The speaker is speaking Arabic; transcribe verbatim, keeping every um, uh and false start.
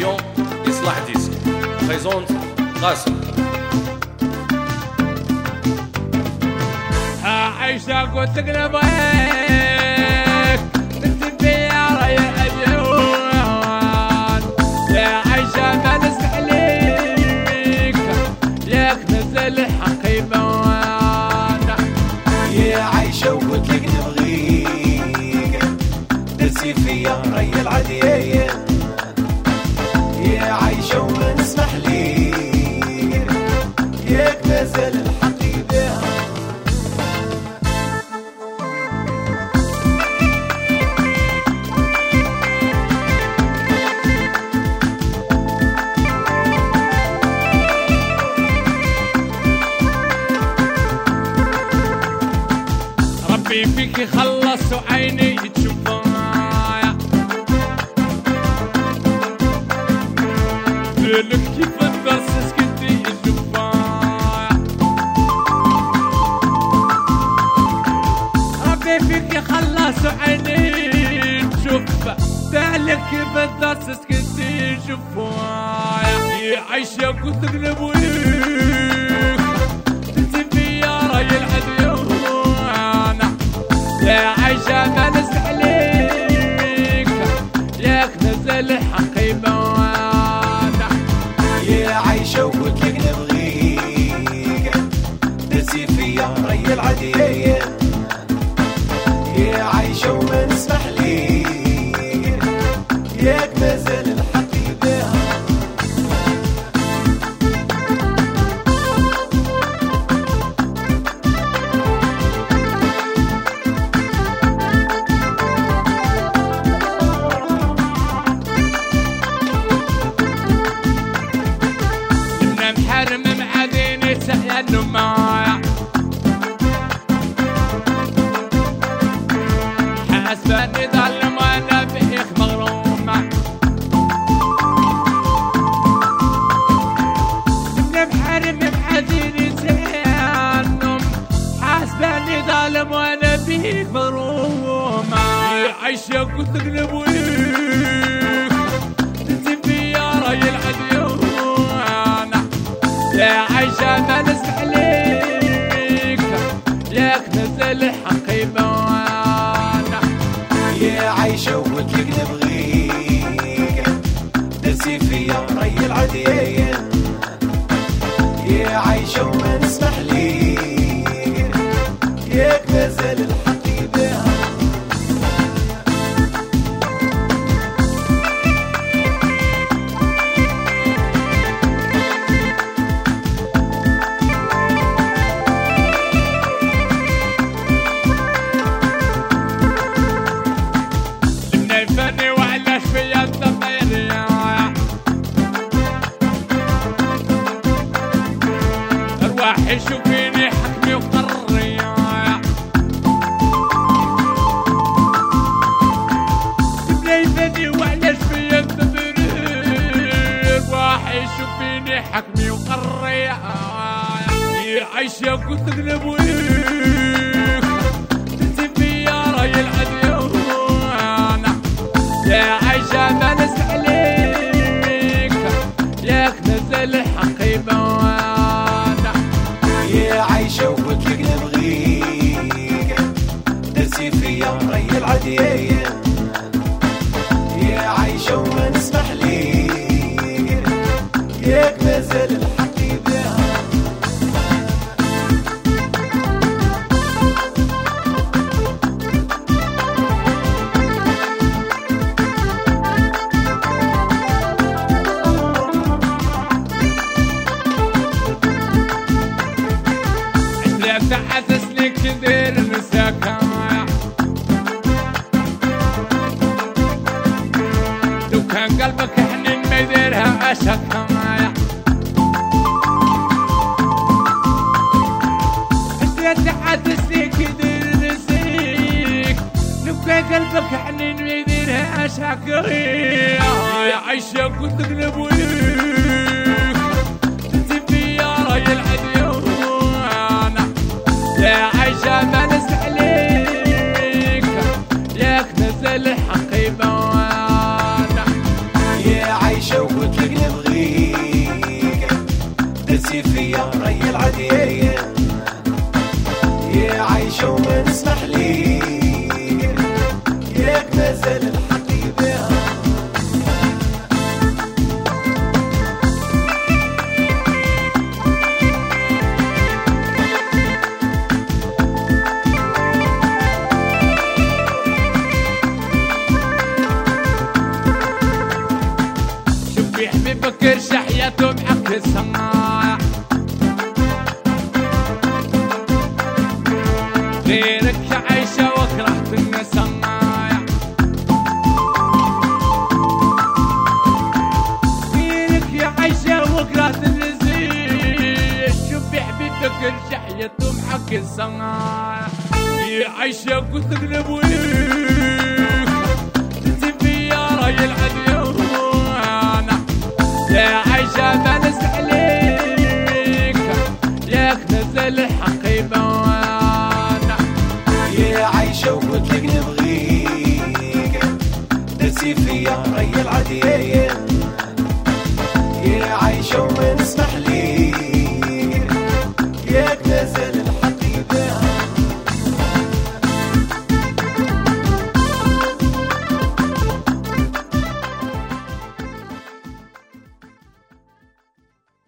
télévision إصلاح ديسك présente قاسم. عايشة قلت لك نبغيك تنتبه يا ريا اليوم يا عايشة ما نستحليك ياك نزل حقيبة يا عايشة وقلت لك نبغيك تنسي فيا ريا العدية يا عايشة وما نسمح ليك ياك نزل الحقيبة ربي فيك يخلص وعيني تشوفها لك كيف الدرس سكتي تشوفها ربي فيك يخلص وعيني تشوفها لك كيف الدرس سكتي تشوفها يا عايشة قلت لك تنتبه يا راجل العديون يا عايشة ما نستحليك ياك نزل حقيبة يا عايشة وقلت لك نبغيك تنسي فيا ريا العدية يا عايشة وما نسمح ليك ياك نزل الحقيبة محرم معديني سألوا معايا حاسبني ظلم وانا بيك مغرومة محرم معديني سألوا حاسبني ظلم وانا بيك مغرومة يا عايشة قلت لك نبويك تنتبه يا راجل عديون يا عايشة ما نستحليك ياك نزل حقيبة يا عايشة وقلت لك نبغيك تنسي فيا ريا العدية يا عايشة وما نسمح ليك ياك نزل الحقيبة فني وعلاش فيا الضمير ارواحي شوفيني حكمي وقرري بلاي فني وعلاش فيا الضمير ارواحي شوفيني حكمي وقرري يا عايشة قلت لك نبويك تنتبه يا راجل العديون يا عايشة ما نستحليك ياك نزل حقيبة يا عايشة وقلت لك نبغيك تنسي فيا ريا العدية يا عايشة وما نسمح ليك ياك نزل الحقيبة تحسسني كثير نساك لو كان قلبك حنين ما يديرها أشك تحسسني كثير نسيك لو كان قلبك حنين ما يديرها أشك يا عايشة قلت لك نبويك تنتبه يا راجل عديون يا عايشة ما نستحليك ياك نزل حقيبة يا عايشة نزل الحق يبيع. شوفي حبيبك ارشح حياته معك الصناع، غيرك عايشة وكرهت النسايع، غيرك يا عايشة وكرهت النزيع. شوفي حبيبك ارشح حياته معك الصناع، يا عايشة قلت اقلب ويك تنزل فيا راي العديان، يا عايشة ما نزل عليك ياك نزل الحقيبة.